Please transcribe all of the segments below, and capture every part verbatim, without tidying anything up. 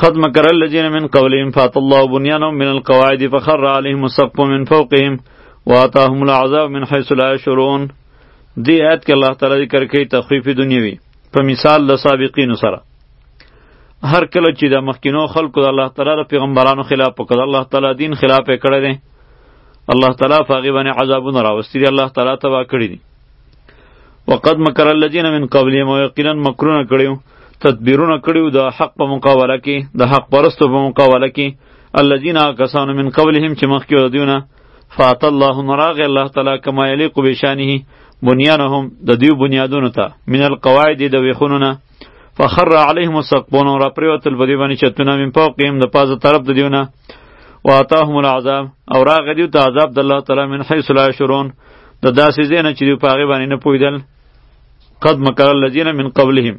قد مكر الذين من قبلهم فات الله بنيانهم من القواعد فخر عليهم السقف من فوقهم واتاهم العذاب من حيث لا يشعرون. دی آیت کې الله تعالی ذکر کوي تخفیف دنیوي په مثال د سابقینو سره. هر کله چې د مخکینو خلکو د الله تعالی د پیغمبرانو خلاف وکړ، الله تعالی دین خلاف یې کړی دی، الله تعالی په هغې باندې عذابونه راوستي دي، الله تعالی تباه کړي دي. وقد مکر الذین من قبلهم، او یقینا مکرونه کړیو، تدبیرونه کړیو د حق په مقابله کې، د حق پرستو په مقابله کې. الذین کسانو من قبلهم چې مخکې د دوی نه، فات الله نراغ الله تعالی کما یلیق بشانه بنیانهم د دیو بنیادونو ته، من القواعد د ویخونو نه، فخر علیهم السقفون، را پریوتل په دوی باندې چتونه، من فوقهم د پازه طرف د دیو نه، واتاهم العذاب، او راغ دیو ته عذاب د الله تعالی من حیث لا یشعرون، د داسې ځای نه چې دوی په هغې باندې نه پوهېدل. قد مکر الذین من قبلهم.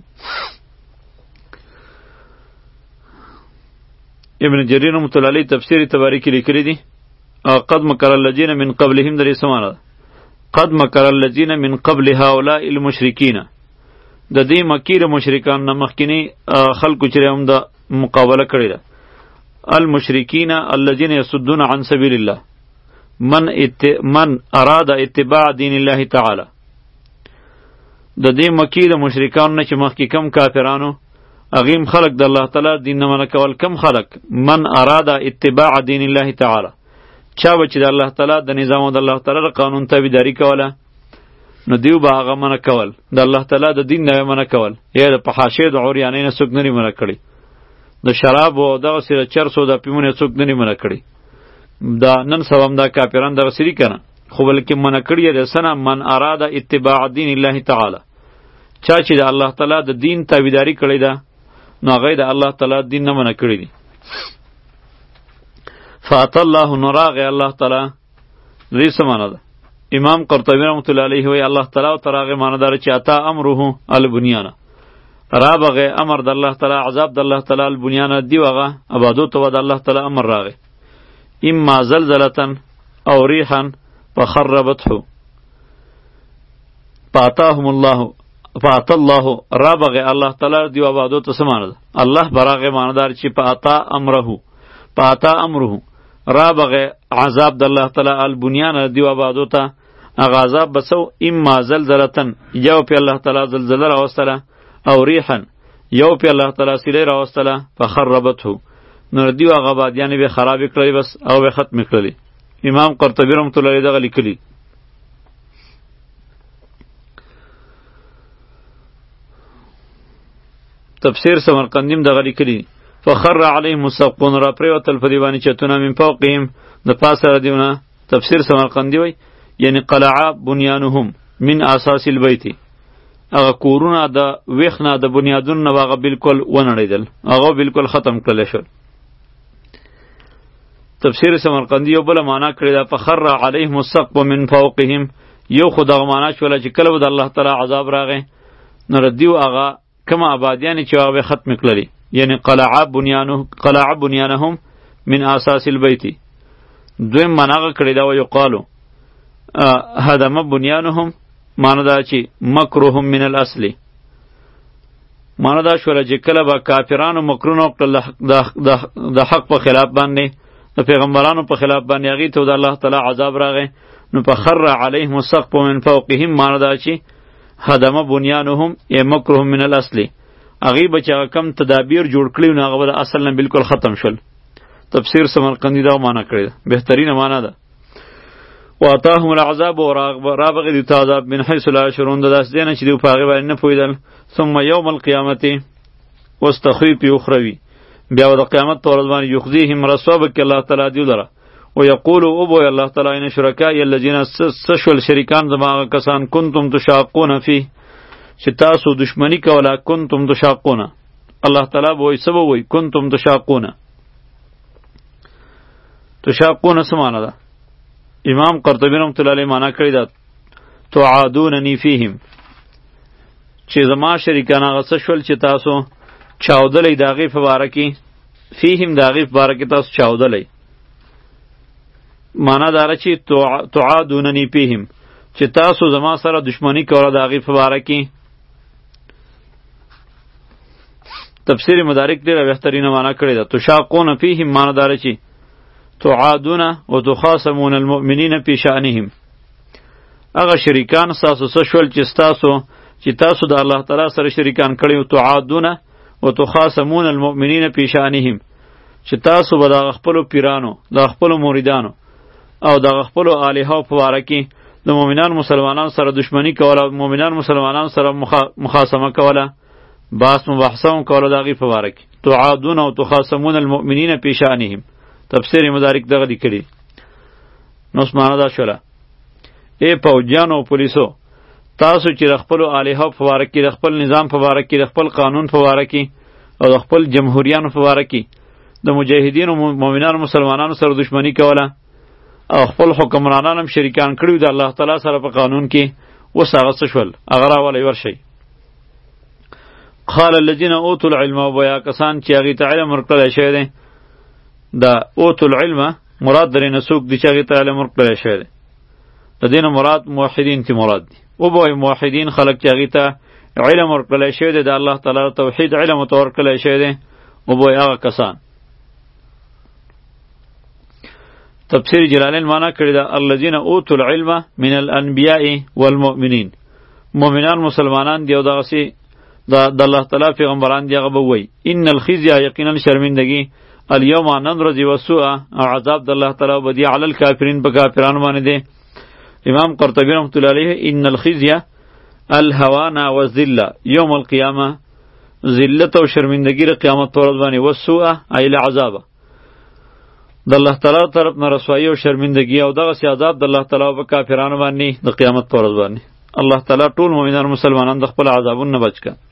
ابن جریر رحمة الله علیه تفسیر تباری کې لیکلی دي قد مکر الذین من قبلهم درې څه معنی ده؟ قد مکر الذین من قبل هؤلاء المشرکین، د دې مکیر مشرکان نه مخکینی خلکو چې هم د مقابله کړې ده. المشرکین الذین یصدون عن سبیل الله من ات... من اراد اتباع دین الله تعالی. د دې مکیر مشرکان نه چې مخکې کم کافرانو اغیم خلق د الله تعالی دین نه منع کول، کم خلق من اراد اتباع دین الله تعالی، چا به چې د الله تعالی د نظام او د الله تعالی د قانون تابعداري کوله، نو دیو به هغه منع کول، د الله تعالی د دین نه منع کول، یا د فحاشۍ د عریانۍ نه څوک نه منع کړي، د شراب او دغسې د چرسو د افیمو نه څوک نه منع کړي. دا نن سبا هم دا کافران دغسې دي که نه، خو بلکې منع کړي یې د څه نه؟ من اراد اتباع دین الله تعالی، چا چې د الله تعالی د دین تابعداري کړې ده، نو هغه د الله تعالی دین نه منع کړي دي. فات الله نراغ الله تعالی دې څه معنی ده؟ امام قرطبی رحمۃ اللہ علیہ وی الله تعالی او تراغه معنی دار چې اتا امره البنیانه، را بغه امر د الله تعالی، عذاب د الله تعالی البنیانه دی وغه عبادت او د الله تعالی امر راغه. اما زلزلتن او ریحا فخربته فاتاهم الله فات الله، را بغه الله تعالی دی عبادت څه معنی ده؟ الله براغه معنی دار چې پاتا امره پاتا امره، را بغه عذاب د الله تعالی البنیان دیو آبادو ته، هغه عذاب بسو اما زلزلتن، یو پی الله تعالی زلزله راوستله، او ریحن، یو پی الله تعالی سیلی راوستله، فخربته، نو دیو هغه آبادیانې به خرابې کړلې بس او به ختمې کړلې. امام قرطبی رحمة الله علیه دغه لیکلي. تفسیر سمرقندیم دغه لیکلي فخر علیهم السقفون، را پریوتل په دیوانی چتونه، من فوقهم د پاسه را دیونه. تفسیر سمرقندی وی یعنی قلعه بنیانهم من اساس البیت، هغه کورونه د ویخ نه د بنیادون نه هغه بالکل ونړېدل، هغه بالکل ختم کړل شول. تفسیر سمرقندی یو بل معنا کړی دا فخر علیهم السقف من فوقهم، یو خو دغه معنا شوله چې کله د الله تعالی عذاب راغی نو ردیو هغه کما آبادیانې چې هغه ختم کړلې، یعنی قلعه بنیانه قلعه بنیانهم من اساس البیت. دویم معنا کړی دا و یقالو هدم بنیانهم، معنا دا چې مکرهم من الاصل، معنا دا شوله چې کله به کافرانو مکرونه وکړل د حق په خلاف باندې، د پیغمبرانو په خلاف باندې، هغې ته د الله تعالی عذاب راغی، نو فخر علیهم السقف من فوقهم، معنا دا چې هدم بنیانهم ای مکرهم من الاصل، هغې به چې هغه کم تدابیر جوړ کړي نو هغه به د اصل نه بالکل ختم شول. تفسیر سمرقندی دا معنا کړی ده، بهترینه معنا ده. واتاهم العذاب، را بغې دوی ته عذاب من حیث لا یشعرون، د داسې ځای نه چې دوی په هغې باندې نه پوهېدل. ثم یوم القیامت، اوس تخویف اخروي، بیا به د قیامت په ورځ باندې یخزیهم، رسوا به کړي الله تعالی دوی لره، ویقول او بوی الله تعالی ان شرکای الذین سشول شریکان زما هغه کسان کنتم تشاقون فیه، چې تاسو دشمنی کوله، کنتم تشاقون، الله تعالی به وایي څه به وایي؟ کنتم تشاقون. تشاقون څه معنا ده؟ امام قرطبی رحمة الله علیه معنا کړی ده تعادوننی فیهم، چې زما شریکان هغه څه شول چې تاسو چاودلی د هغې په باره کې، فیهم د هغې په باره کې تاسو چاودلی، معنا داره چې تعادوننی فیهم، چې تاسو زما سره دشمنی کوله د هغې په باره کې. تفسیر مدارک ډیره بهترینه معنا کړې ده. تشاقون فیهم معنا داره چې تعادون و تخاصمون المؤمنین فی شأنهم. هغه شریکان ستاسو څه شول چې ستاسو چې تاسو د الله تعالی سره شریکان کړي او تعادون و تخاصمون المؤمنین فی شأنهم، چې تاسو به د خپلو پیرانو د خپلو مریدانو او د خپلو الهو په باره کې د مؤمنان مسلمانان سره دشمنی کوله، مؤمنان مسلمانان سره مخاصمه کوله، بحث مباحثه هم کوله د هغې په باره کې. تعادون او تخاصمون المؤمنین فی شأنهم تفسیر مدارک دغه لیکلي. نو اوس معنا دا شوله، ای پوجیانو او پولیسو، تاسو چې د خپلو الهو په باره کې، د خپل نظام په باره کې، د خپل قانون په باره کې او د خپل جمهوریانو په باره کې د مجاهدینو مؤمنانو مسلمانانو سره دشمنی کوله او خپل حکمرانان هم شریکان کړي د الله تعالی سره په قانون کې، اوس هغه څه شول؟ هغه راولی ورشئ. قال الذین اوتوا العلم، وبیا کسان چې هغې ته علم ورکړلی شوی دی. د اوتوا العلم مراد درې نه څوک دي چې هغې ته علم ورکړلی شوی دی. د دې نه مراد موحدین تی مراد دي. وبوایي موحدین خلک چې هغې ته علم ورکړلی شوی دی، د الله تعالی توحید علم ورته ورکړلی شوی دی، وبوایي هغه کسان. تفسیر جلالین معنا کړی ده الذین اوتوا العلم من الانبیاء والمؤمنین. مؤمنان مسلمانان دی او دغسې د الله تعالی پیغمبران دی، هغه به ووایي ان الخزي، یقینا شرمندگی، الیوم نن ورځې وسوء او عذاب د الله تعالی به دی علی الکافرین، په کافرانو باندې دی. امام قرطبی رحمت الله علیه ان الخزي الهوان والذله یوم القیامه، ذلت او شرمندگی د قیامت په ورځ باندې، وسوء ای العذاب، د الله تعالی طرف نه رسوایی او شرمندگی او دغسې عذاب د الله تعالی په کافرانو باندې د قیامت په ورځ باندې. الله تعالی ټول مؤمنان مسلمانان د خپل عذابونو نه بچ کړه.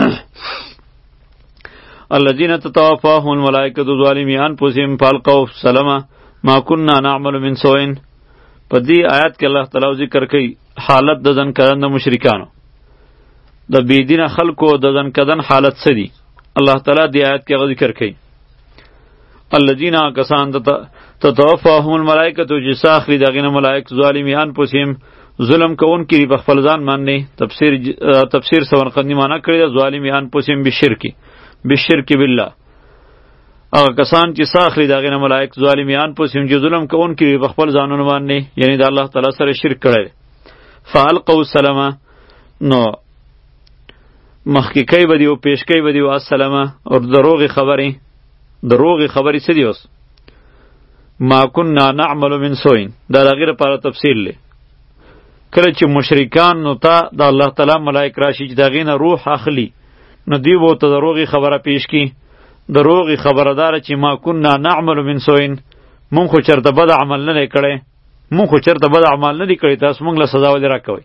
الذین تتوفاهم الملائکة ظالمی انفسهم فالقوا سلما ما كنا نعمل من سوء. په دې آیات کې الله تعالی ذکر کوي حالت د ځن کدن د مشرکانو، د بېدینه خلکو د ځن کدن حالت څه دي. الله تعالی دې آیات کې هغه ذکر کوي الذین کسان تتوفاهم الملائکة چې ساه اخلي د هغې نه ملائک ظالمی انفسهم، ظلم کوونکي په خپل ځان باندې. تفسیر تفسیر سمرقندي معنا کړې ده ظالمی انفسهم بالشرک، بالشرک بالله. هغه کسان چې ساه اخلي د هغې نه ملائک ظالمی انفسهم چې ظلم کوونکي په خپل ځانونو باندې، یعنی د الله تعالی سره شرک کړی. فالقوا السلام، نو مخکې کوي به دي او پیش کوي به دي السلام، او دروغې خبرې دروغې خبرې څه دي؟ اوس ما كنا نعمل من سوء، دا د هغې لپاره تفصیل دی. کله چې مشرکان نو ته د الله تعالی ملائک راشي چې د هغې نه روح اخلي، نو دوی به ورته دروغې خبره پیش کړي. دروغې خبره داره چې ما كنا نعمل من سوء، مونږ خو چېرته بد عمل نه دی کړی، مونږ خو چېرته بد عمل نه دی کړی، تاسو مونږ له سزا ولې راکوئ.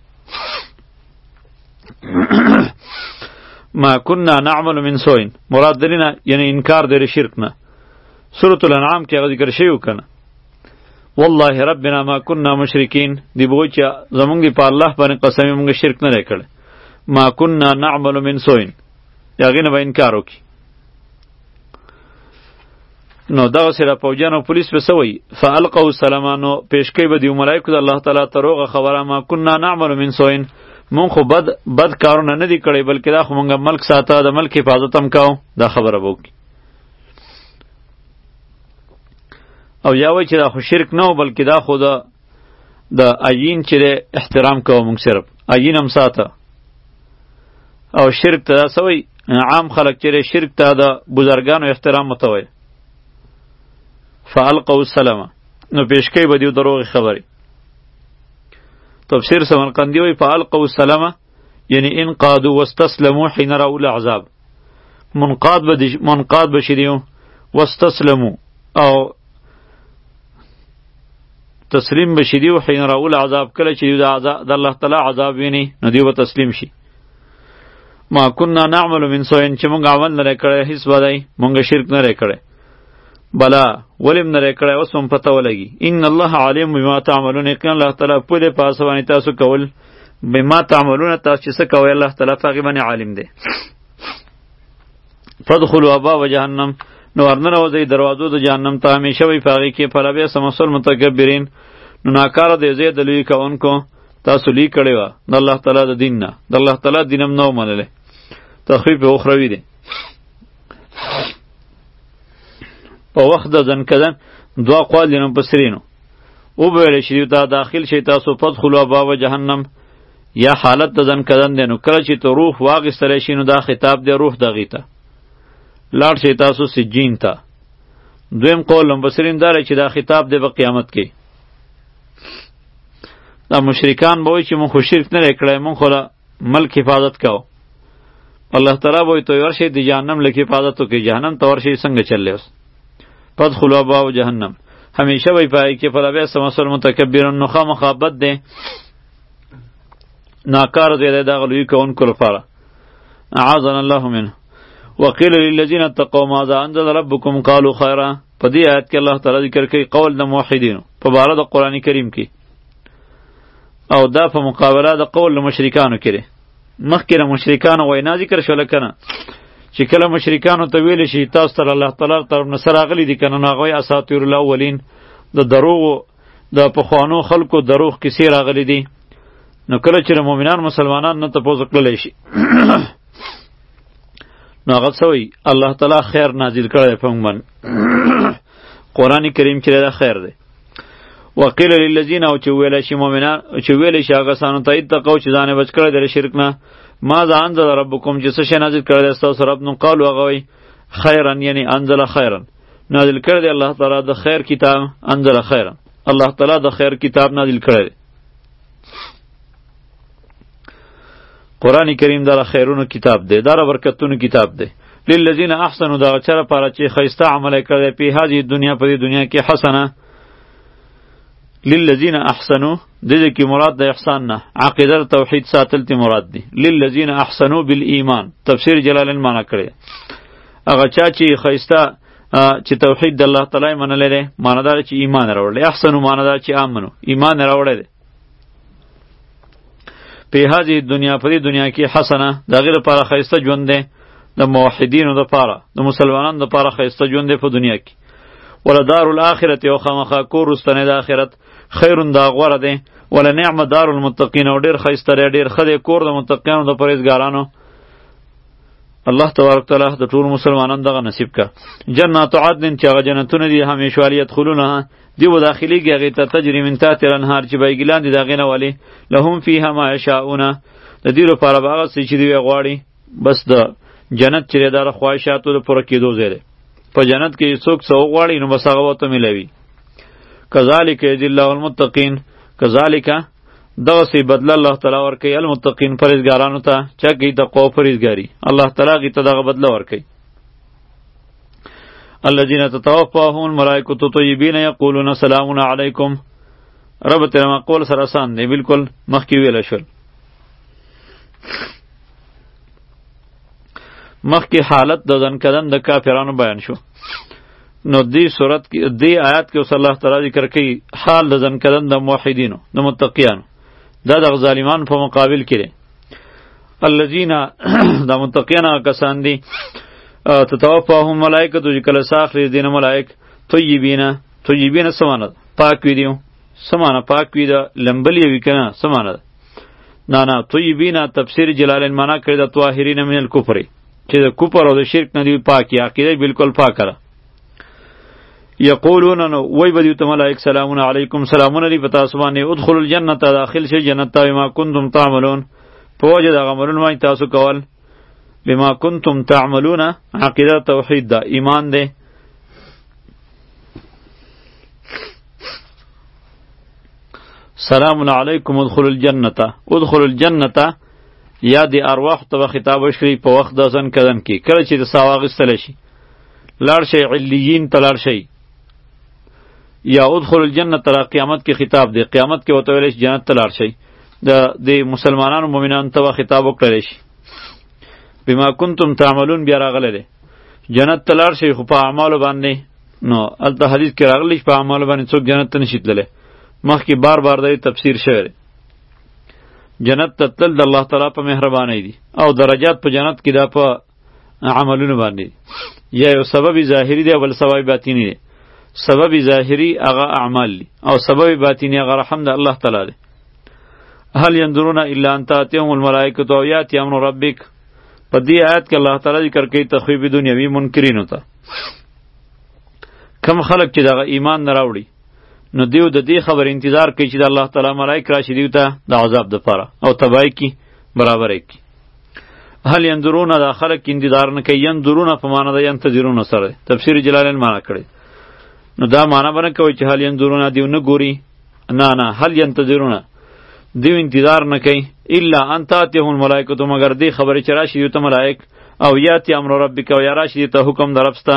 ما كنا نعمل من سوء مراد درینه یعنی انکار دی شرک نه. سورة الانعام کې هغه ذکر شوی کنه والله ربنا ما كنا مشرکین، دی به وایي چې زمونږ دی په الله باندې قسم مونږ شرک نه دی کړی. ما كنا نعمل من سوء، د هغې نه به انکار وکړي. نو دغسې را پوجیان او پولیس به څه وایي فالقوا السلام، نو پیش کوي به دي ملایکو د الله تعالی ته روغه خبره ما كنا نعمل من سوء، مونږ خو بد بد کارونه نه دي کړی، بلکې دا خو مونږ ملک ساته، د ملک حفاظت هم کوو، دا خبره به وکړي. او یا وایي چې دا خو شرک نه و، بلکې دا خو د د عین چې دی احترام کوو مونږ، صرف عین هم ساته. او شرک ته دا څه وایي عام خلک چې دی شرک ته د بزرګانو احترام ورته وایي. فالقوا السلام، نو پیش کوي به دي دروغې خبرې. تفسیر سمرقندی وی فالقوا السلام یعنی انقادوا واستسلموا حين رأوا العذاب، منقاد به منقاد بشریو واستسلموا او تسلیم بشریو حين رأوا العذاب، کله چې د الله تعالی عذاب ویني نو دیو به تسلیم شي. ما كنا نعمل من سوء، چې مونږ عمل نه کړی هیڅ بدی، مونږ شرک نه کړی. بلا ولم نه کړی، اوس هم پته ولګي ان الله علیم بما تعملون، یقینا الله تعالی پوه دی په هڅه باندې تاسو کول، بما تعملون تاسو چې څه کوئ الله تعالی په هغې باندې عالم دی. فادخلوا ابواب جهنم، نو ورننوځئ دروازو د جهنم ته، همیشه وئ په هغې کې، فلبئس مثوى المتکبرین، نو ناکاره دی ځای د لوی کوونکو. تاسو لوی کړې وه د الله تعالی د دین نه، د الله تعالی دین هم نه و منلی، تخفیف اخروي دی. په وخت د ځن کدن دوه اقوال دي مفسرینو او به ویل شي دا داخل شي تاسو فدخلوا ابواب جهنم یا حالت د ځن کدن دی نو کله چې ته روح واغستلی شي نو دا خطاب دی روح دغې ته لاړ شئ تاسو سجین ته. دویم قول مفسرین دا دی چې دا خطاب دی په قیامت کې. دا مشرکان به وایي چې مونږ خو شرک نه دی کړی مونږ خو له ملک حفاظت کوو. الله تعالی به وایي ته ورشئ د جهنم لږ حفاظت وکړئ جهنم ته ورشئ څنګه چللی اوس فادخلوا ابواب جهنم همیشه به یې په هغې کې فلبئس مثوى المتکبرین نو خامخا بد دی ناکار دی دی دغه لویي کوونکو لپاره. اعاذنا الله منه. وقیل للذین اتقوا ماذا انزل ربکم قالوا خیرا. په دې آیت کې الله تعالی ذکر کوي قول د موحدینو په باره د قرآن کریم کې او دا په مقابله د قول د مشرکانو کې دی. مخکې د مشرکانو وینا ذکر شوله که نه چې کله مشرکانو ته ویلی شي تاسو ته الله تعالی طرف نه څه راغلي دي که نه نو هغه وایي اساطیر الاولین د دروغو د پخوانو خلکو دروغ کیسې راغلي دي. نو کله چې د مؤمنان مسلمانان نه تپوس وکړلی شي نو هغه څه وایي الله تعالی خیر نازل کړی دی په موږ باندې قرآن کریم چې دا خیر دی. وقیل للذین او چې ویلی شي مؤمنان چې ویلی شي هغه کسانو ته اتقوا چې ځان یې بچ کړی دی له شرک نه ماذا انزل ربکم چې څه شی نازل کړی دی ستاسو رب نو قالو هغه وایي خیرا یعنی انزل خیرا نازل کړی دی الله تعالی د خیر کتاب انزل خیرا الله تعالی د خیر کتاب نازل کړی دی. قرآن کریم دا خیرونو کتاب دی دا برکتونو کتاب دی. للذین احسنوا دا چا لپاره چې ښایسته عمل یې کړی په هذه دنیا په دې دنیا کې حسنه للذین احسنوا د دې کې مراد د احسان نه عقیده توحید ساتل تی مراد دی. للذین احسنوا بالایمان تفسیر جلالین معنا کړی هغه چا چې ښایسته چې توحید د الله تعالی منلی دی معنا دا چې ایمان راوړلی احسنوا معنا دا چې آمنو ایمان راوړی دی په هذه دنیا په دې دنیا کې حسنه د هغې لپاره ښایسته ژوند دی د موحدینو دپاره د مسلمانانو دپاره ښایسته ژوند دی په دنیا کې. ولدار الاخرت یو خامخا کور وروستنی د آخرت خیرون دا غوره دی ولنعم دار المتقین او ډېر ښایسته دی ډېر ښه دی کور د متقیانو د پرهیزګارانو. الله تبارک تعالی د ټولو مسلمانانو دغه نصیب که. جنات عدن چې هغه جنتونه دي همیشوالي یدخلونها دی و داخلیږي هغې ته تجري من تحت الانهار چې بهیږي لاندې د هغې نه ولې لهم فیها ما یشاءونه د دې لپاره به هغه څه چې دوی غواړي. بس د جنت چې دی دا د خواهشاتو د پوره کېدو ځای دی. په جنت کې څوک څه وغواړي نو بس هغه ورته میلوي. کذالک یجزی الله المتقین کذالک دغسې بدله الله تعالی ورکوي المتقین پرهیزګارانو ته چا کوي تقوا او پرهیزګاري الله تعالی هغې ته دغه بدله ورکوي. الذين تتوفاهم الملائکة طیبین یقولون سلام علیکم رب تیرا مقول سر آسان دی بالکل مخکې ویله شول. مخکې حالت د ځن کدن د کافرانو بیان شو نو دی صورت کې دی آیات کې اوس الله تعالی ذکر کوي حال د ځن کدن د موحدینو د متقیانو دا د ظالمانو په مقابل کې دی. الذین دا متقیان هغه کسان دي تتوفاهم ملائکه چې کله ساخلي دین ملائک طیبین طیبین څه معنی ده پاک وي دي څه معنی پاک وي ده لمبلې وي که نه څه معنی ده نه نه طیبین تفسیر جلالین معنا کړی ده طاهرین من الکفر چې د کفر او د شرک نه دی پاکي عقیده بالکل پاکه ده. یقولون نو وی به دیو ته ملائک سلامون علیکم سلامون دی په تاسو باندې ادخلوا الجنة داخل شئ جنت ته بما کنتم تعملون په وجه د هغه عملونو باندې تاسو کول بما کنتم تعملون عقیده توحید ده ایمان ده. سلام علیکم ادخلوا الجنة ادخلوا الجنة یا دی ارواح ته خطاب وشکړي په وخت د ځن کدن کې کله چې د ساه واخیستلی شي لاړ شئ علیین ته لاړ شئ یا ادخلوا الجنة را قیامت کې خطاب دی قیامت کې ورته ویلی شي جنت ته لاړ شئ د مسلمانانو مؤمنانو ته خطاب وکړلی شي بما کنتم تعملون بیا راغلی دی جنت ته لاړ شئ خو په اعمالو باندې نو هلته حدیث کې راغلی چې په اعمالو باندې څوک جنت ته نشي تللی مخکې بار بار دی تفسیر شوی دی. جنت ته تلل د الله تعالی په مهربانۍ دي او درجات په جنت کې دا په عملونو باندې دي یا یو سبب ظاهری دی او بل سبب باطینی دی. سبب ظاهری هغه اعمال دي او سبب باطینی هغه رحم د الله تعالی دی. هل ينظرون الا ان تاتيهم الملائکه او یاتی امر ربک په دې آیت کې الله تعالی ذکر کوي تخویب دنیوي منکرینو ته کم خلق چې دغه ایمان نه راوړي نو دیو د دې خبر انتظار کوي چې د الله تعالی ملائک راشي دیو ته د عذاب دپاره او تباهی کی برابرۍ کی. هل ينظرون دا خلق انتظار نه کوي، ينظرون په معنا د ينتظرون سره تفسیر جلالین معنا کړي. نو دا معنا بنه کوي چې هل ينظرون دیو نه ګوري، نه نه هل ينتظرون دیو انتظار نه کوي الا ان تاتهم الملائکه مگر دی خبره چې راشي دیو ته ملائک او یاتی امر ربک او یا راشي ته حکم درپستا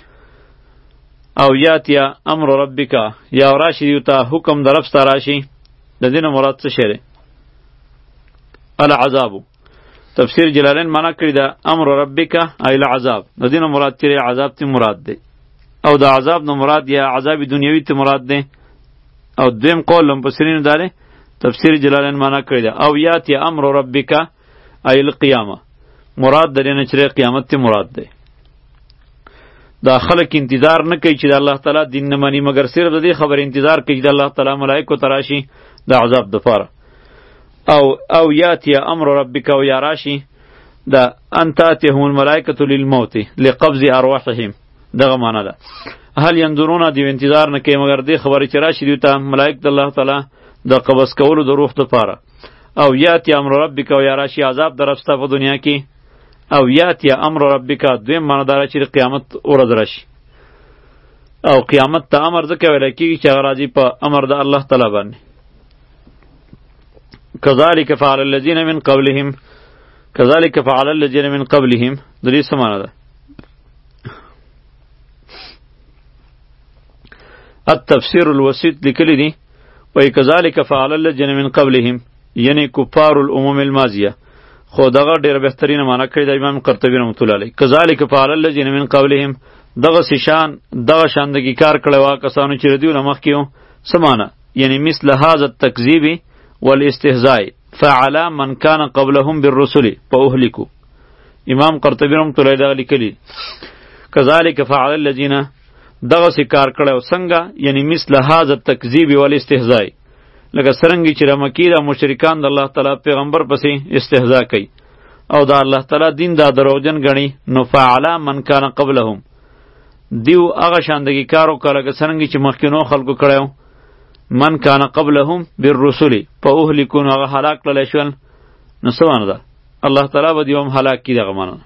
او یاتی امر ربک یا راشي ته حکم درپستا راشي د دې نه مراد څه شری العذاب. تفسیر جلالین معنا کړی دا امر ربک ای العذاب د دې نه مراد چې عذاب ته مراد دی او د عذاب نه مراد یا عذاب دنیوي ته مراد دی. او دویم قول لم پسرین داره تفسیر جلالین معنا کړی دا او یاتی امر ربک ای القیامه مراد درې نه چې قیامت ته مراد دی. دا خلق انتظار نه کوي چې د الله تعالی دین نه مانی مگر صرف د دې خبر انتظار کوي چې د الله تعالی ملائکه تراشی د عذاب دپاره او او یاتی امر ربک او یا راشی دا ان تاتهم الملائکه للموت لقبض ارواحهم دغه معنا ده. هل ينظرون دی انتظار نه کوي مگر دې خبر چې راشي دوی ته ملائکه الله تعالی د قبض کولو د روح دپاره او یاتی امر ربک او یا راشی عذاب درسته په دنیا کې او یاتی امر ربک دویم معنا داره چې قیامت ورځ راشي او قیامت ته امر ځکه ویل کېږي چې هغه راځي په امر د الله تعالی باندې. کذالک فعل الذین من قبلهم کذالک فعل الذین من قبلهم د دې څه معنا ده؟ التفسیر الوسیط لیکلی دی وی کذالک فعل الذین من قبلهم یعنی کفار الامم الماضیه خو دغه ډیر بهترینه معنا کړی د امام قرطبی رحمۃ اللہ علیہ. کذالک فعل الذین من قبلهم دغه شان دغه شاندگی کار کړی وا کسانو چې ردیو لمخ کیو سمانه یعنی مثل هذا التکذیب والاستهزاء فعل من كان قبلهم بالرسل فاهلكوا. امام قرطبی رحمۃ اللہ علیہ لیکلی کذالک فعل الذین دغه سی کار کړو څنګه یعنی مثل هذا التکذیب والاستهزاء لکه سرنګي چې مکی را مشرکان د الله تعالی پیغمبر پسې استهزاء کوي او د الله تعالی دین دا دروغجن غني نو فعل من کان قبلهم دیو هغه شاندګي کارو کړه که سرنګي چې مخکینو خلکو کړو من کان قبلهم بالرسل فاهلكوا هغه هلاک کړل شول نو سوانه ده الله تعالی به دیوم هلاک کی دغه معنی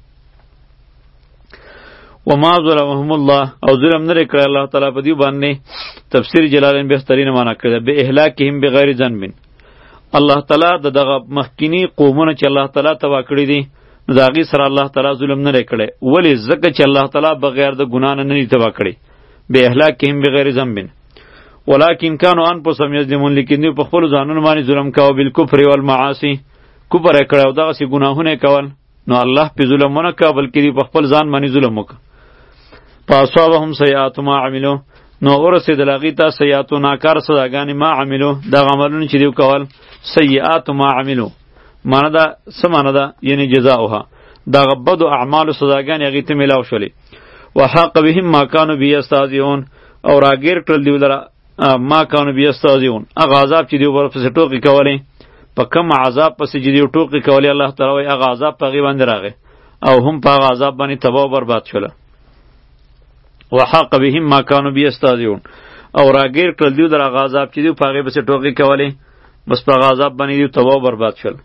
وما ظلمهم الله او ظلم نه کړ الله تعالی په دې باندې. تفسیر جلالین بهترین معنا کړی به اهلاکهم بغیر ذنب. الله تعالی دغه مخکینی قومونه چې الله تعالی تبا کړی دي نو دا غي سره الله تعالی ظلم نه کړی ولی زکه چې الله تعالی بغیر د ګنا نه نه تبا کړی به اهلاکهم بغیر ذنب ولکن كانوا انفسهم یظلمون لیکن په خپل ځانونو باندې ظلم کاوه بالکفر والمعاصی کفر کړو دغه سي ګناهونه کول نو الله په ظلم نه کا بلکې په خپل ځان باندې ظلم وکړ. فاصابهم سیئات ما عملوا نو ورسید لغی تا سیئاتو ناکار صداګانی ما عملو دا عملونه چې دیو کول سیئات ما عملو معنا دا څه معنا ده یعنی جزاؤها دا غبد اعمال صداګانی هغه ته ملاو شولې وحاق بهم ما كانوا بیاستهزئون او راګیر کړل دیو لرا ما كانوا بیاستهزئون هغه عذاب چې دیو ورپسې ټوکی کولې په کوم عذاب پسې چې دیو ټوکی کولې الله تعالی هغه عذاب په غی باندې راغی او هم په هغه عذاب باندې تباہ او برباد شول. وحاق بهم ما كانوا بیاستهزئون او راګیر کړل دیو در هغه عذاب چې دیو په هغه پسې ټوکی کولې بس په هغه عذاب باندې دیو تباہ او برباد شول.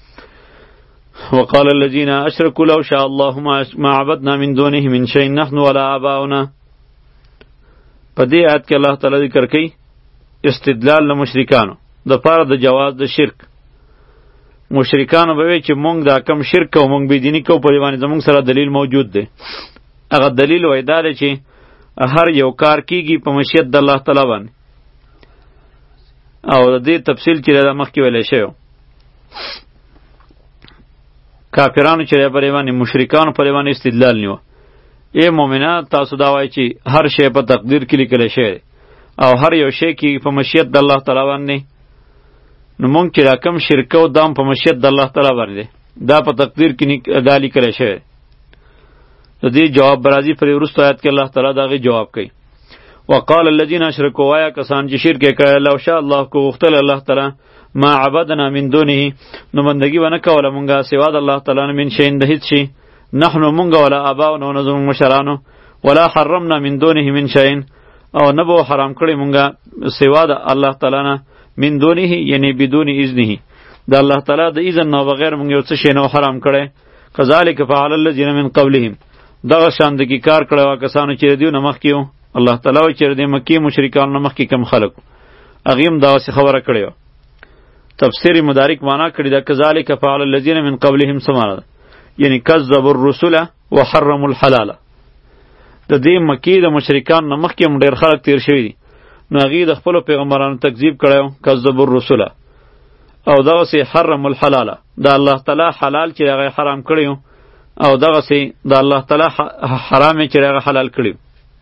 وقال الذين اشركوا لو شاء الله ما عبدنا من دونه من شيء نحن ولا آباؤنا. په دې آیت کې الله تعالی ذکر کوي استدلال له مشرکانو د پاره د جواز د شرک. مشرکانو به وی چې مونږ دا کم شرک او مونږ بيدینی کو په دیوانه زمونږ سره دلیل موجود دی. هغه دلیل وای دا چې هر یو کار کیږي په مشیت د الله تعالی باندې او د دې تفصیل چې دا مخکې ویل شوی. کافرانو چې په باندې مشرکانو په باندې استدلال نیو. ای مؤمنان تاسو دا وایي چې هر شی په تقدیر کې لیکل شوی او هر یو شی کې په مشیت د الله تعالی باندې نو مونږ چې راکم شرک او دام په مشیت د الله تعالی باندې دا په تقدیر کې دا لیکل شوی. د دې جواب برازي پر ورستو آیات کې الله تعالی دا غي جواب کوي. وقال الذين اشركوا وایا کسان چې شرک کړي لو شاء الله کو وختل الله تعالی ما عبدنا من دونه نو بندگی ونه کوله مونږه سوا د الله تعالی نه من شین د هیڅ شي نحنو مونږه ولا اباو نو نزم مشرانو ولا حرمنا من دونه من شيء او نه به حرام کړی مونږه سوا د الله تعالی نه من دونه یعنی بدون اذنه د الله تعالی د اذن نه بغیر مونږ یو څه شی نه حرام کړی کذالک فعل الذین من قبلهم دغه شان د کی کار کړو کسانو چې دیو نمخ کیو الله تعالی و چې د مکی مشرکان نمخ کی کم خلق اغیم دا څه خبره کړیو تفسیر مدارک معنا کړی دا کذالک فعل الذین من قبلهم سماره یعنی کذبوا الرسل وحرموا الحلال د دې مکی د مشرکان نمخ کې ډیر خلک تیر شوی دي نو هغه د خپل پیغمبرانو تکذیب کړو کذبوا الرسل او دغه سي حرموا الحلال دا الله تعالی حلال چې هغه حرام کړیو او دغه سي د الله تعالی حرام چې هغه حلال کړیو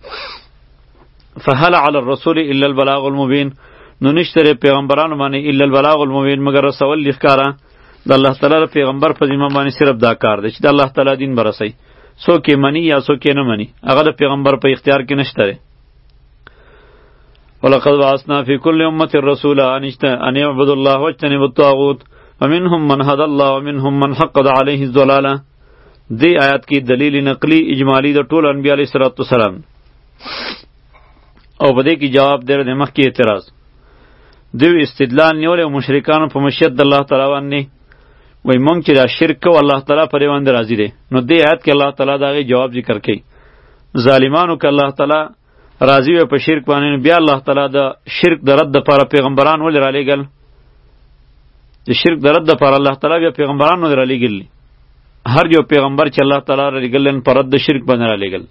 فهل على الرسول الا البلاغ المبين نو نشته پیغمبرانو باندې الا البلاغ المبين مگر رسول لخکارا د الله تعالی پیغمبر په ذمہ باندې صرف دا کار دی چې د الله تعالی دین برسي سو کې منی یا سو کې نه منی هغه د پیغمبر په اختیار کې نشته ولقد بعثنا في كل امه رسولا ان اعبدوا الله واجتنبوا الطاغوت ومنهم من هدى الله ومنهم من حقد عليه الضلاله دی آیات کی دلیل نقلی اجمالی د ټول انبیاء علیه السلام او په دې کې جواب دی د مخ کې اعتراض دوی استدلال نیول او مشرکانو په مشیت د الله تعالی باندې وای مونږ چې دا شرک کو الله تعالی پرې باندې راضی دی نو دې آیت کې الله تعالی دا جواب ذکر کړي ظالمانو که الله تعالی راضی وي په شرک باندې بیا الله تعالی د شرک د رد لپاره پیغمبران ولې را لېږل د شرک د رد لپاره الله تعالی بیا پیغمبران ولې را لېږل هر یو پیغمبر چې الله تعالی را لېږل په رد د شرک باندې را لېږل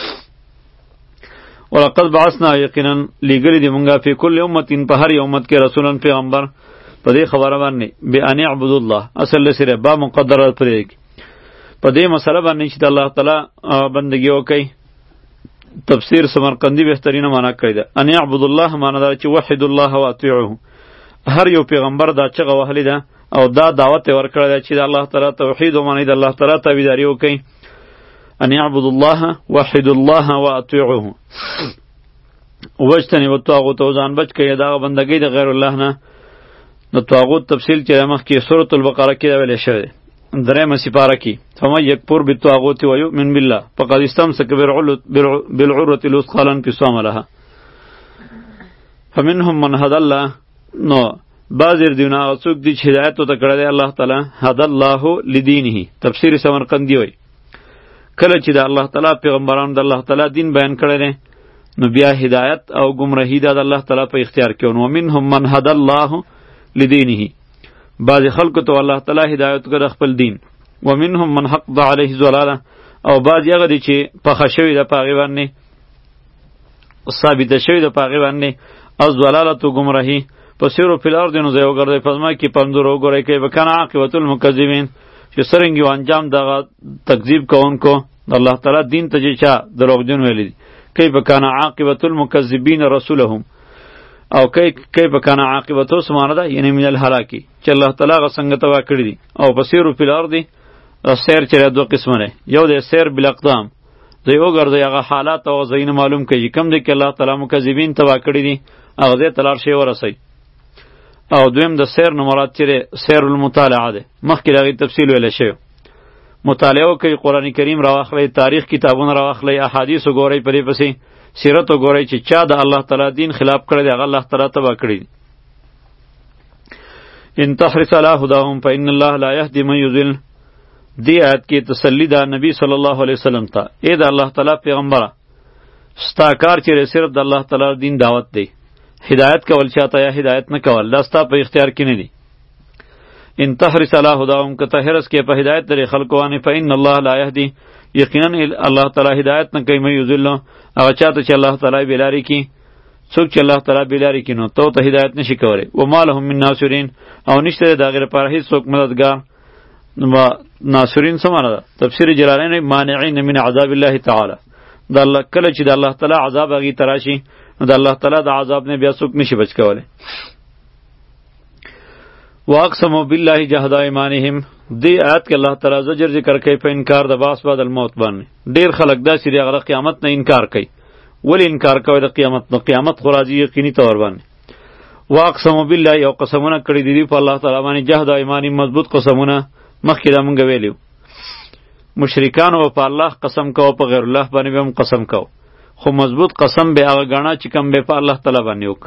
ولقد بعثنا یقینا لېږلي دي مونږه فی کل امت په هر یو امت کې رسولن پیغمبر په دې خبره باندې به ان اعبدوا الله اصل سره با مقدره پرې په دې مسله باندې چې الله تعالی بندگی وکړي تفسیر سمرقندی بهترینه معنا کړی ده ان اعبدوا الله معنا دا چې وحد الله واطیعوه هر یو پیغمبر دا چغه وهلی ده او دا دعوت ورکړی ده چې الله تعالی توحید ومني د الله تعالی تابعداري وکړي ان اعبدوا الله وحد الله واطیعوه واجتنبوا الطاغوت وزان بچ کړي دا بندگی د غیر الله نه د طاغوت تفصیل چې مخ کې سورۃ البقره کې ویل شوی درېمه سپاره کې فمن یکفر بالطاغوت ويؤمن بالله فقد استمسك بالعروة الوثقى لا انفصام لها فمنهم من هدى الله نو بعض دیونه څوک دي چې هدایت ته کړی دی الله تعالی هدى الله لدینه تفسیر سمرقندی وای کله چې د الله تعالی پیغمبرانو د الله تعالی دین بیان کړی دی نو بیا هدایت او گمراهی د الله تعالی په اختیار کې نو منهم من هدى الله لدینه بعض خلکو ته الله تعالی هدایت کړ خپل دین ومنهم من حق علیه ضلاله او بعض هغه دي چې په خښوي د پاغي باندې ثابت شوی د پاغي باندې از ضلاله تو گمراهی پسیرو فلار دینو زیو ګرځي پزما کې پندور وګورئ کې وکنا عاقبت المکذبین چې سرنګي انجام دغه تکذیب کوونکو الله تعالی دین ته چې چا دروغجن ویلي کیف کان عاقبت المکذبین رسولهم او کای کیف کان عاقبتو سمانه ده یعنی من الهلاکی چې الله تعالی غ څنګه توا کړی دي او پسیرو فلار دی سیر چې دوه قسمه نه یو د سیر بالاقدام دی او ګرځي هغه حالات او زین معلوم کوي کم دی کې الله تعالی مکذبین توا کړی دي هغه دې تلار شی ورسي او دویم د سیر نو مراد چې سیر المطالعه ده مخکې راغی تفصیل ویل شوی مطالعه کوي قران کریم راوخلی تاریخ کتابونه راوخلی احادیث وګورئ پرې پسې سیرت وګورئ چې چا د الله تعالی دین خلاف کړی دی هغه الله تعالی تبا کړی دی ان تحرص علی هداهم فإن الله لا يهدي من يضل دی آیت کې تسلی ده نبی صلی الله علیه وسلم ته ای د الله تعالی پیغمبره ستا کار چې صرف د الله تعالی دین دعوت دی هدایت کول چاته یا هدایت نه کول دا ستا په اختیار کې نه دی ان تحرص علی هداهم که ته حرص کې په هدایت لري خلکو باندې فإن الله لا يهدي یقینا الله تعالی هدایت نه کوي مې یذل او چاته چې الله تعالی بیلاری کی څوک چې الله تعالی بیلاری کی نو ته ته هدایت نشي کولای و مالهم من ناصرین او نشته د غیر پر هیڅ څوک مددگار نو ناصرین سمانه ده تفسیر جلالین مانعین من عذاب الله تعالی د الله کله چې د الله تعالی عذاب هغه تراشي نو د الله تعالی د عذاب نه بیا څوک نشي بچ کولای واقسموا بالله جهد ایمانهم دی آیات کې الله تعالی زجر ذکر کوي په انکار د باس بعد الموت باندې ډیر خلک دا چې هغه قیامت نه انکار کوي ولی انکار کوي د قیامت نو قیامت خو راځي یقیني تور باندې واقسموا بالله یو قسمونه کړی دي په الله تعالی باندې جهد ایمانی مضبوط قسمونه مخکې دا مونږ ویلو مشرکانو په الله قسم کوو، په غیر الله باندې به هم قسم کوو، خو مضبوط قسم به هغه ګڼه چې کوم به په الله تعالی باندې وک.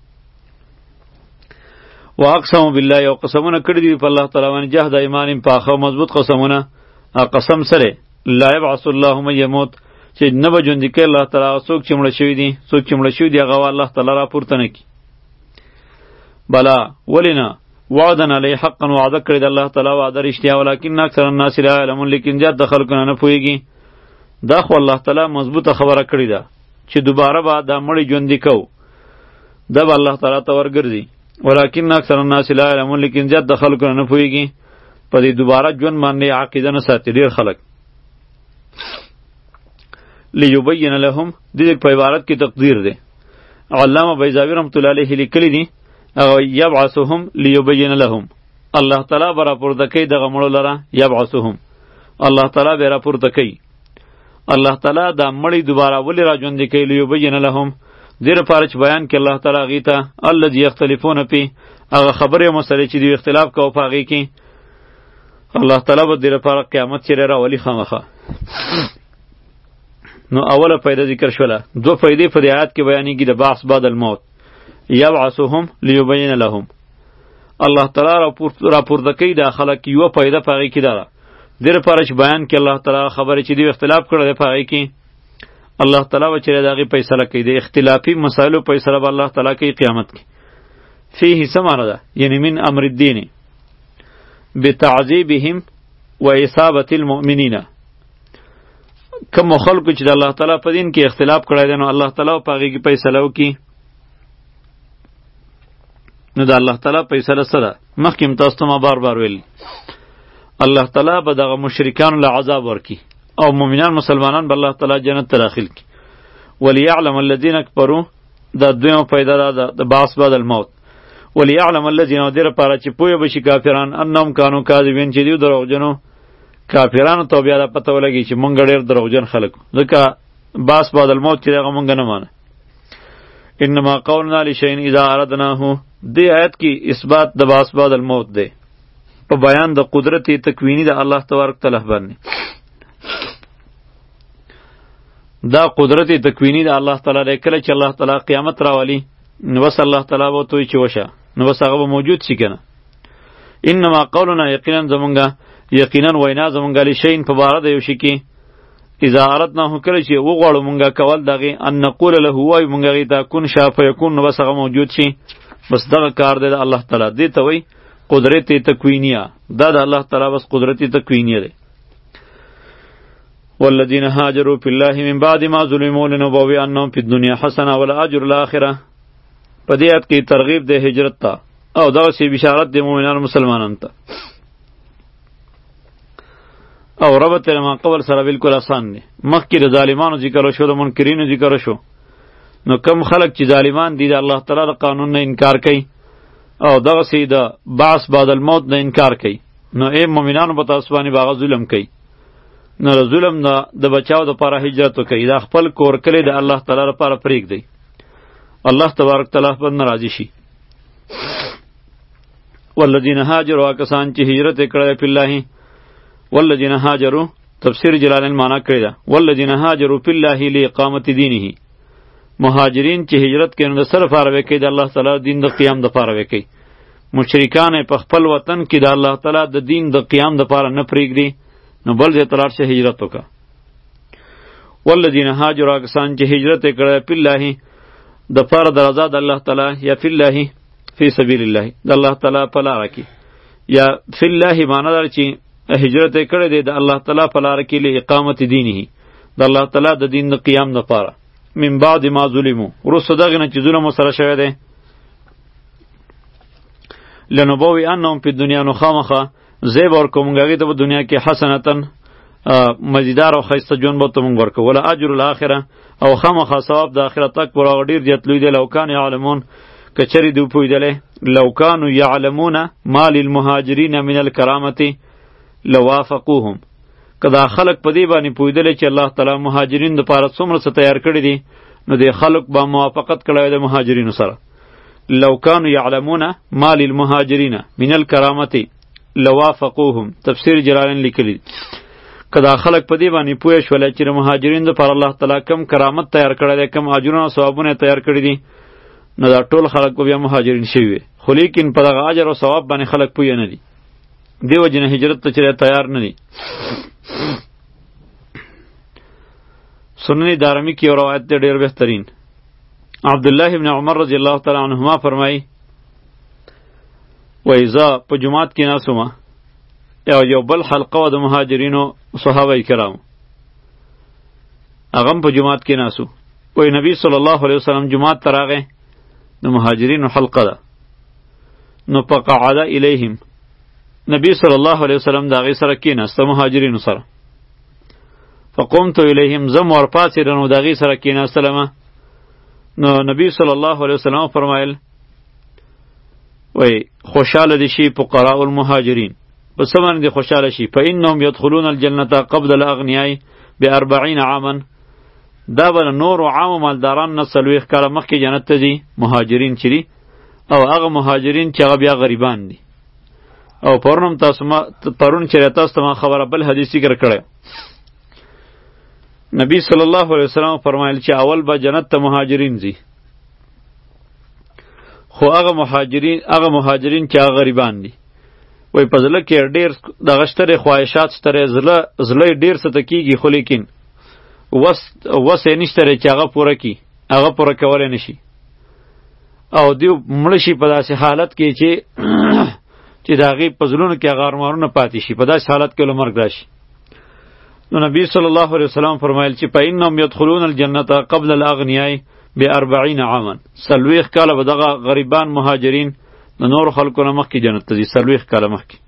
واقسموا بالله، یو قسمونه کړي دي په الله تعالی باندې، جهد ایمانهم، په هغه مضبوط قسمونه. قسم سره لا یبعث الله من یموت، چې نه به ژوندي کوي الله تعالی څوک چې مړه شوي دي، څوک چې مړه شوي دي هغه الله تعالی راپورته نه کړي. بلا ولې نه، وعدا علیه حقا، وعده کړې د الله تعالی وعده رښتیا، ولکن اکثر الناس لا یعلمون، لیکن زیات د خلکو نه پوهېږي. دا خو الله تعالی مضبوطه خبره کړې ده چې دوباره به دا مړی ژوندي کوو، دا به الله تعالی ته ورګرځي. ولکن اکثر الناس لا یعلمون، لیکن زیات د خلکو نه پوهېږي، په دې دوباره ژوند باندې عقیده نه ساتي ډېر خلک. لیبین لهم، دې په عبارت کې تقدیر دی. علامه بیضاوی رحمت الله علیه لیکلی دي او یبعثهم لیبین لهم، الله تعالی به راپورته کوي دغه مړو لره، یبعثهم الله تعالی به راپورته کوي. الله تعالی دا مړی دوباره ولې را ژوندي کوي؟ لیبین لهم، دې لپاره چې بیان کړي الله تعالی هغې ته الذي یختلفون فی، هغه خبرې او مسلې چې دوی اختلاف کوو په هغې کې، الله تعالی به دې لپاره قیامت چیرې راولي خامخا. نو اوله فایده ذکر شوله، دو فایدې په دې آیات کې بیانېږي د بعث بعد الموت. یبعثهم لیبین لهم، الله تعالی راپورته کوي دا خلک، یوه فایده په هغې کې دا ده دې لپاره چې بیان کړي الله تعالی خبرې چې دوی اختلاف کړی دی په هغې کې، الله تعالی به چیرې د هغې فیصله کوي، د اختلافي مسایلو فیصله به الله تعالی کوي قیامت کې. فیه څه معنی ده؟ یعنې من امر الدین بتعذیبهم و اصابة المؤمنین، کوم خلکو چې د الله تعالی په دین کې اختلاف کړی دی نو الله تعالی په هغې کې فیصله وکړي. نو د الله تعالی فیصله څه ده؟ مخکې م تاسو ته ما بار بار ویل، الله تعالی به دغه مشرکانو له عذاب ورکړي او مؤمنان مسلمانان به الله تعالی جنت ته داخل کړي. ولیعلم الذین کفروا، دا دویمه فایده ده د بعث بعد الموت. ولیعلم الذین، او دې لپاره چې پوه به شي کافران، انهم کانوا کاذبین، چې دوی دروغجنو. کافرانو ته بیا دا پته ولګي چې مونږ ډېر دروغجن خلک، ځکه بعث بعد الموت چې هغه مونږ نه مانه. انما قولنا لشیء اذا اردناه، دې آیت کې اثبات د بعث بعد الموت دی په بیان د قدرت تکوینی د الله تبارک تعالی باندې. دا قدرت تکوینی د الله تعالی دی، کله چې الله تعالی قیامت راولي نو بس الله تعالی به توی چې وشه، نو بس هغه به موجود شي کنه. انما قولنا، یقینا زمونږه یقینا وینا زمونږه لشیء په باره د یو شي کې اذا اردناه، کله چې وغواړو مونږه کول دغې، ان نقول له وایو مونږ هغې ته کن شا فیکون، نو بس هغه موجود شي. بس دغه کار دی د الله تعالی، دې ته وایي قدرت تکوینیه، دا د الله تعالی بس قدرت تکوینیه دی. والذین هاجروا فی الله من بعد ما ظلموا لنبوئنهم فی الدنیا حسنه ولأجر الاخره، په دې آیت کې ترغیب د هجرت ته او دغسې بشارت د مؤمنانو مسلمانانو ته، او ربط یې ما قبل سره بالکل آسان دی. مخکې د ظالمانو ذکر وشو، د منکرینو ذکر وشو، نو کم خلک چې ظالمان دي د الله تعالی د قانون نه انکار کوي او دغسې د بعث بعد الموت نه انکار کوي، نو ای مؤمنانو په تاسو باندې به هغه ظلم کوي. نو د ظلم نه د بچاو دپاره هجرت وکړئ، دا خپل کور کلی د الله تعالی لپاره پرېږدئ، الله تبارک تعالی پر نه راضي شي. والذین هاجروا، کسان چې هجرت یې کړی فی الله، والذین هاجروا تفسیر جلالین معنا کړی ده، والذین هاجروا فی الله لاقامت دینه، مهاجرین چې هجرت کوي نو د څه لپاره به کوي؟ د الله تعالی دین د قیام دپاره به کوي. مشرکان په خپل وطن کې د الله تعالی د دین د قیام دپاره نه پرېږدي، نو بل ځای ته لاړ شه هجرت وکړه. والذین هاجروا، کسان چې هجرت یې کړی فی الله، دپاره د رضا د الله تعالی، یا فی الله فی سبیل الله، د الله تعالی په لاره کې، یا فی الله معنا ده چې هجرت یې کړی دی د الله تعالی په لاره کې لاقامت دینه، د الله تعالی د دین د قیام دپاره. من بعد ما ظلمو، وروسته دغې نه چې ظلم ورسره شوی دی. لنبوئنهم فی الدنیا، نو خامخا زیب ورکو مونږ هغې ته په دنیا کې حسنتن مزیدار او ښایسته ژوند به ورته مونږ ورکو. ولا اجر الاخره، او خامخا ثواب د آخرت اکبر، هغه ډېر زیات لوی دی. لو کانوا یعلمون، که چرې دوی پوهېدلی، لو کانوا یعلمون ما للمهاجرین من الکرامة لوافقوهم، که دا خلق په دې باندې پوهېدلی چې الله تعالی مهاجرین دپاره څومره څه تیار کړي دي، نو دې خلق به موافقت کړی د مهاجرینو سره. لو کانوا یعلمون ما للمهاجرین من الکرامة لوافقوهم، تفسیر جلالین لیکلی. که دا خلق په دې باندې پوه شول چې د مهاجرینو لپاره الله تعالی کم کرامت تیار کړی دی، کم اجرونه او ثوابونه تیار کړي دي، نو دا ټول خلق به بیا مهاجرین شوي وي. خو لیکن په دغه اجر او ثواب باندې خلق پوه نه دي، دې وجې نه هجرت ته چې تیار نه دي. سنن دارمی کی یو روایت دی ډېر بهترین. عبدالله ابن عمر رضی الله تعالی عنهما فرمایي وایي زه په جماعت کې ناست وم، یو یو بل حلقه و د مهاجرینو صحابه کرامو، هغه هم په جماعت کې ناست و. وایي نبی صلی الله علیه وسلم جماعت ته راغی، د مهاجرینو حلقه ده، نو فقعد الیهم، نبی صلی الله علیه وسلم د هغې سره کېناست، د مهاجرینو سره. فقمت الیهم، زه م ورپاڅېدم او د هغې سره کېناستلمه. نو نبی صلی الله علیه وسلم فرمایل وای خوشاله دي شي فقراء المهاجرین، په څه باندې دې خوشاله شي؟ فانهم یدخلون الجنة قبل الاغنیاء باربعین عاما، دا به نور و عام مالداران نه څلوېښت کاله مخکې جنت ته ځي مهاجرین چې دي، او هغه مهاجرین چې هغه بیا غریبان دي. او پرون هم تاسو ما پرون چې تاسو ته ما خبره بل حدیث ذکر کړی، نبی صلی الله علیه وسلم فرمایل چې اول به جنت ته مهاجرین ځي، خو هغه مهاجرین هغه مهاجرین چې هغه غریبان دي، وای په زړه کې ډېر دغه شته خواهشات شته، زړه زړه ډېر څه ته کېږي، خو لیکن وس وس یې نشته چې هغه پوره کړي، هغه پوره کولی نه شي، او دوی مړه شي په داسې حالت کې چې چې د هغې په زړونو کې هغه ارمانونه پاتې شي، په داسې حالت کې له مرګ راشي. نو نبی صلی الله علیه وسلم فرمایل چې فإنهم يدخلون الجنة قبل الاغنیاء بأربعین عاما، څلوېښت کاله به دغه غریبان مهاجرین د نورو خلکو نه مخکې جنت ته ځي، څلوېښت کاله مخکې.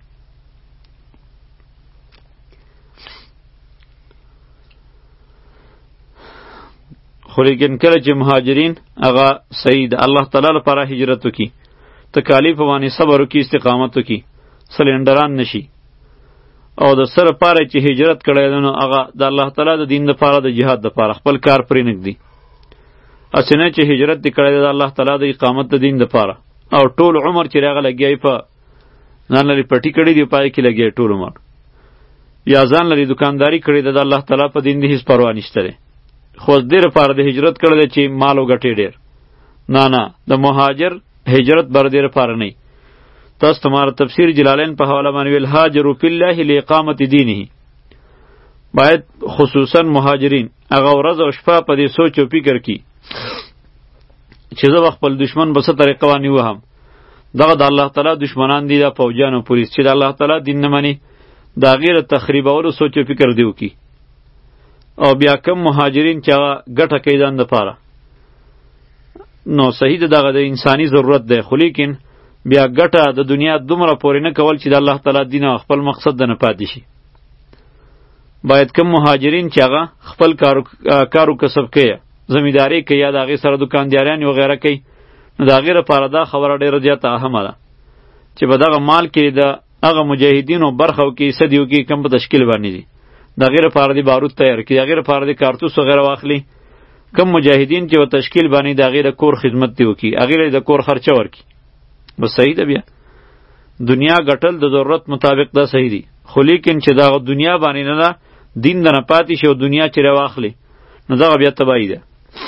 خو لیکن کله چې مهاجرین هغه صحیح د الله تعالی لپاره هجرت وکړي، تکالیف باندې صبر وکړي، استقامت وکړي، سلنډران نشي، او د سره پاره چې هجرت کړی دی نو هغه د الله تعالی د دین لپاره، د جهاد لپاره خپل کار پرې نږدي. هسې نه چې هجرت دې کړی دی د الله تعالی د اقامت د دین لپاره، او ټول عمر چې هغه لګیا په ځان لري پټي کړي دی، پای کې لګیا ټول عمر، یا ځان لري دکانداری کړې ده، د الله تعالی په دین دې هیڅ پروا نشته دی، خو دې لپاره د هجرت کړی دی چې مال وګټي ډېر. نه نه، د مهاجر هجرت بر دې لپاره نه. تاسو تمہارا تفسیر جلالین په حواله باندې ویل هاجروا فی الله لاقامت دینه، باید خصوصا مهاجرین هغه ورځ او شپه په دې سوچ او فکر کی چې زه خپل دشمن په څه طریقه باندې وهم، دغه د الله تعالی دشمنان دي، د فوجان او پولیس چې د الله تعالی دین نه مني، دا غیر تخریبولو سوچ او فکر دیو کی. او بیا کم مهاجرین چې هغه ګټه کوي ځان دپاره، نو صحیح ده دغه د انساني ضرورت دی، خو لیکن بیا ګټه د دنیا دومره پورې نه کول چې د الله تعالی دین او خپل مقصد د نه پاتې شي. باید کم مهاجرین چې هغه خپل کارو کارو کسب کوي، زمینداری کوي، یا د هغې سره دکانداریان وغیره کوي، نو د هغې لپاره دا خبره ډېره زیاته اهمه ده چې په دغه مال کې د هغه مجاهدینو برخه وکړي، څه دې وکړي، کم په تشکیل باندې دي، د هغې لپاره دې بارود تیار کړي، د هغې لپاره دې کارتوس وغیره واخلي، کم مجاهدین چې په تشکیل باندې د هغې د کور خدمت دې وکړي، هغې له د کور خرچه ورکړي، بس صحیح ده. بیا دنیا ګټل د ضرورت مطابق دا صحیح دی، خو لیکن چې دا دنیا باندې نه ده، دین د نه پاتې شي او دنیا چې راواخلي، نو دغه بیا تباهي ده.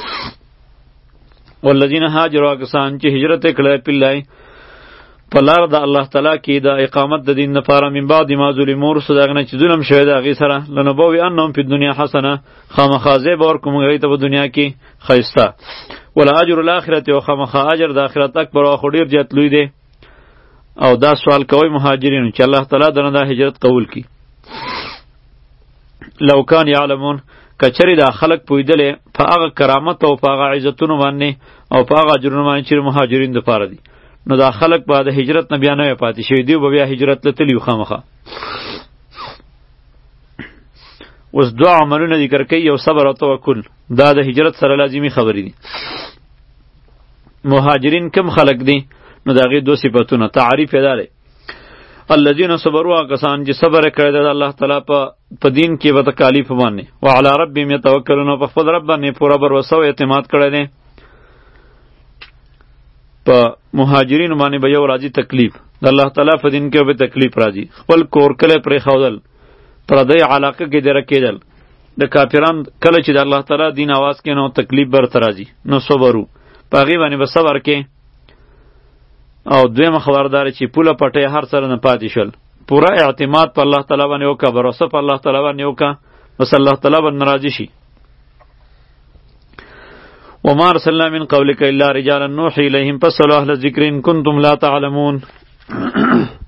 والذین هاجروا، کسان چې هجرت یې کړی په الله په لار د الله تعالی کې د اقامت د دین لپاره، من بعد ما ظلموا، وروسته د هغه نه چې ظلم شوی د هغې سره، لنبوئنهم فی الدنیا حسنه، خامخا ځای به ورکړو موږ هغوی ته په دنیا کې ښایسته، ولأجر الآخرة، او خامخا اجر د آخرت اکبر او خو ډېر زیات لوی دی. او دا سوال کوي مهاجرینو چې الله تعالی دنه دا هجرت قبول کړي. لو کان یعلمون، کچری دا خلق پویدلې په هغه کرامت او په هغه عزتونو باندې او په هغه اجرونو باندې چې مهاجرین دپاره دي، نو دا خلق به د هجرت نه بیا نه پاتې شوي، دوی به بیا هجرت له تلي وي خامخا. اوس دوه عملونه ذکر کوي، یو صبر او توکل، دا د هجرت سره لازمي خبرې دي. مهاجرین کم خلق دي؟ نو دا غي دو صفاتونه تعریف یې داره، الذين صبروا، کسان چې صبر کړی د الله تعالی په په دین کې به تکالیف باندې، وعلى ربهم يتوکلون، په خپل رب باندې پورا بروسه او اعتماد کړی دی. په مهاجرین باندې به یو راځي تکلیف، د الله تعالی په دین کې به تکلیف راځي، خپل کور کله پرې خودل، پردی علاقه کې دره کېدل. د کافران کله چې د الله تعالی دین आवाज کې نو تکلیف برته راځي نو صبرو په هغې باندې به صبر کې. او دویمه خبردار چې پوله پټۍ هر سره نه پاتې شول. پوره اعتماد په الله تعالی باندې وکړه، بروسه په الله تعالی باندې وکړه، بس الله تعالی باندې راضي شي. وما ارسلنا من قبلك الا رجالا نوحي اليهم فاسألوا اهل الذكر ان كنتم لا تعلمون.